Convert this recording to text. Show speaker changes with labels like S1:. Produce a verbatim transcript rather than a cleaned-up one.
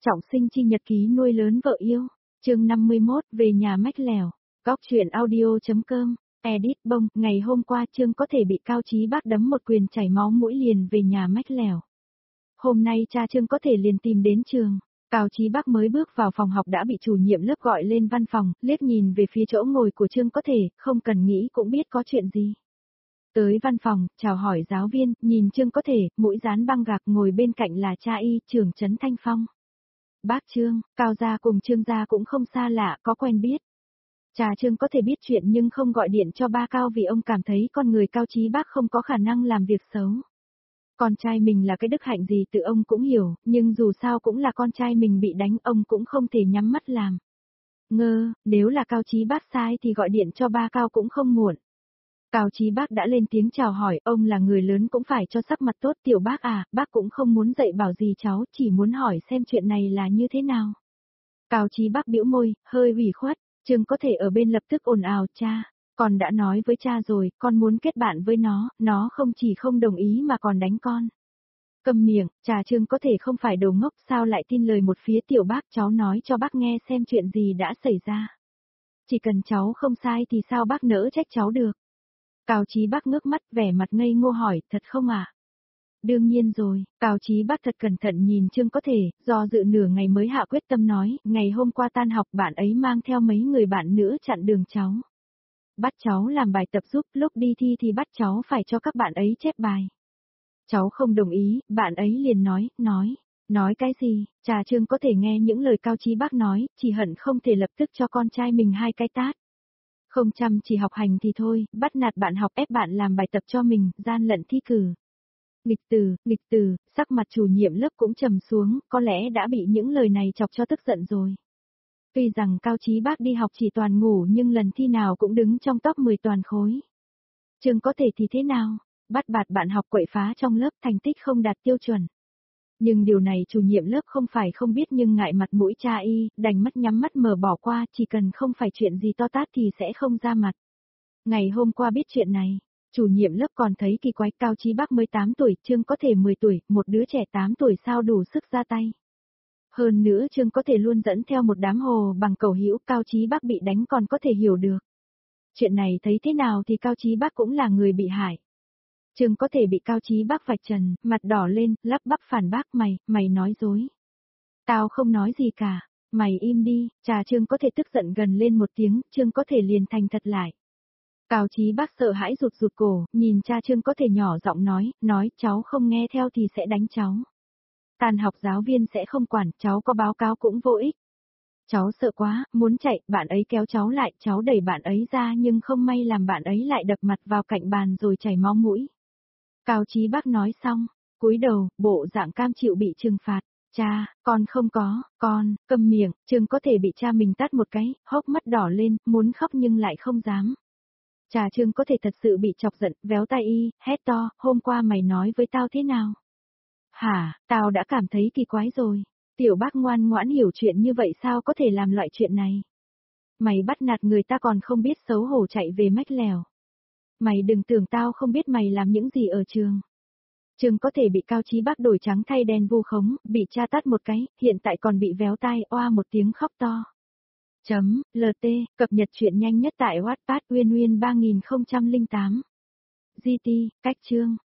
S1: Trọng sinh chi nhật ký nuôi lớn vợ yêu. Chương năm mươi mốt, về nhà mách lèo. Góc truyện audio.com. Edit bông, ngày hôm qua Trương có thể bị Cao Chí Bác đấm một quyền chảy máu mũi liền về nhà mách lèo. Hôm nay cha Trương có thể liền tìm đến trường. Cao Chí Bác mới bước vào phòng học đã bị chủ nhiệm lớp gọi lên văn phòng, liếc nhìn về phía chỗ ngồi của Trương có thể, không cần nghĩ cũng biết có chuyện gì. Tới văn phòng, chào hỏi giáo viên, nhìn Trương có thể, mũi dán băng gạc, ngồi bên cạnh là cha y, trưởng Trấn Thanh Phong. Bác Trương, Cao gia cùng Trương gia cũng không xa lạ, có quen biết. Cha Trương có thể biết chuyện nhưng không gọi điện cho ba Cao vì ông cảm thấy con người Cao Chí Bác không có khả năng làm việc xấu. Con trai mình là cái đức hạnh gì tự ông cũng hiểu, nhưng dù sao cũng là con trai mình bị đánh, ông cũng không thể nhắm mắt làm. Ngơ, nếu là Cao Chí Bác sai thì gọi điện cho ba Cao cũng không muộn. Cao Chí Bác đã lên tiếng chào hỏi, ông là người lớn cũng phải cho sắc mặt tốt. Tiểu Bác à, bác cũng không muốn dạy bảo gì cháu, chỉ muốn hỏi xem chuyện này là như thế nào. Cao Chí Bác bĩu môi, hơi ủy khuất. Trương có thể ở bên lập tức ồn ào, cha, con đã nói với cha rồi, con muốn kết bạn với nó, nó không chỉ không đồng ý mà còn đánh con. Câm miệng, cha Trương có thể không phải đồ ngốc, sao lại tin lời một phía. Tiểu Bác, cháu nói cho bác nghe xem chuyện gì đã xảy ra. Chỉ cần cháu không sai thì sao bác nỡ trách cháu được. Cao Chí Bác ngước mắt, vẻ mặt ngây ngô hỏi, thật không ạ? À? Đương nhiên rồi, Cao Chí Bác thật cẩn thận nhìn Trương có thể, do dự nửa ngày mới hạ quyết tâm nói, ngày hôm qua tan học bạn ấy mang theo mấy người bạn nữa chặn đường cháu. Bắt cháu làm bài tập giúp, lúc đi thi thì bắt cháu phải cho các bạn ấy chép bài. Cháu không đồng ý, bạn ấy liền nói, nói, nói cái gì, cha Trương có thể nghe những lời Cao Chí Bác nói, chỉ hận không thể lập tức cho con trai mình hai cái tát. Không chăm chỉ học hành thì thôi, bắt nạt bạn học ép bạn làm bài tập cho mình, gian lận thi cử. Nghịch từ, nghịch từ, sắc mặt chủ nhiệm lớp cũng trầm xuống, có lẽ đã bị những lời này chọc cho tức giận rồi. Tuy rằng Cao Chí Bác đi học chỉ toàn ngủ nhưng lần thi nào cũng đứng trong top mười toàn khối. Trương có thể thì thế nào? Bắt bạt bạn học quậy phá trong lớp, thành tích không đạt tiêu chuẩn. Nhưng điều này chủ nhiệm lớp không phải không biết nhưng ngại mặt mũi cha y, đành mắt nhắm mắt mở bỏ qua, chỉ cần không phải chuyện gì to tát thì sẽ không ra mặt. Ngày hôm qua biết chuyện này, chủ nhiệm lớp còn thấy kỳ quái. Cao Chí Bác mới tám tuổi, Trương có thể mười tuổi, một đứa trẻ tám tuổi sao đủ sức ra tay. Hơn nữa Trương có thể luôn dẫn theo một đám hồ bằng cầu hữu, Cao Chí Bác bị đánh còn có thể hiểu được. Chuyện này thấy thế nào thì Cao Chí Bác cũng là người bị hại. Trương có thể bị Cao Chí Bác vạch trần, mặt đỏ lên, lắp bắp phản bác, mày, mày nói dối. Tao không nói gì cả, mày im đi. Cha Trương có thể tức giận gần lên một tiếng, Trương có thể liền thành thật lại. Cao Chí Bác sợ hãi rụt rụt cổ, nhìn cha Trương có thể nhỏ giọng nói, nói cháu không nghe theo thì sẽ đánh cháu. Tan học giáo viên sẽ không quản, cháu có báo cáo cũng vô ích. Cháu sợ quá, muốn chạy, bạn ấy kéo cháu lại, cháu đẩy bạn ấy ra nhưng không may làm bạn ấy lại đập mặt vào cạnh bàn rồi chảy máu mũi. Cao Chí Bác nói xong, cúi đầu, bộ dạng cam chịu bị trừng phạt. Cha, con không có, con, câm miệng. Trương có thể bị cha mình tát một cái, hốc mắt đỏ lên, muốn khóc nhưng lại không dám. Cha Trương có thể thật sự bị chọc giận, véo tay y, hét to, hôm qua mày nói với tao thế nào? Hả, tao đã cảm thấy kỳ quái rồi. Tiểu Bác ngoan ngoãn hiểu chuyện như vậy sao có thể làm loại chuyện này? Mày bắt nạt người ta còn không biết xấu hổ chạy về mách lèo. Mày đừng tưởng tao không biết mày làm những gì ở trường. Trương có thể bị Cao Chí Bác đổi trắng thay đen vu khống, bị cha tát một cái, hiện tại còn bị véo tai, oa một tiếng khóc to. Chấm, lờ tê, cập nhật chuyện nhanh nhất tại Wattpad Uyên Uyên ba nghìn không trăm lẻ tám. giê tê, cách chương.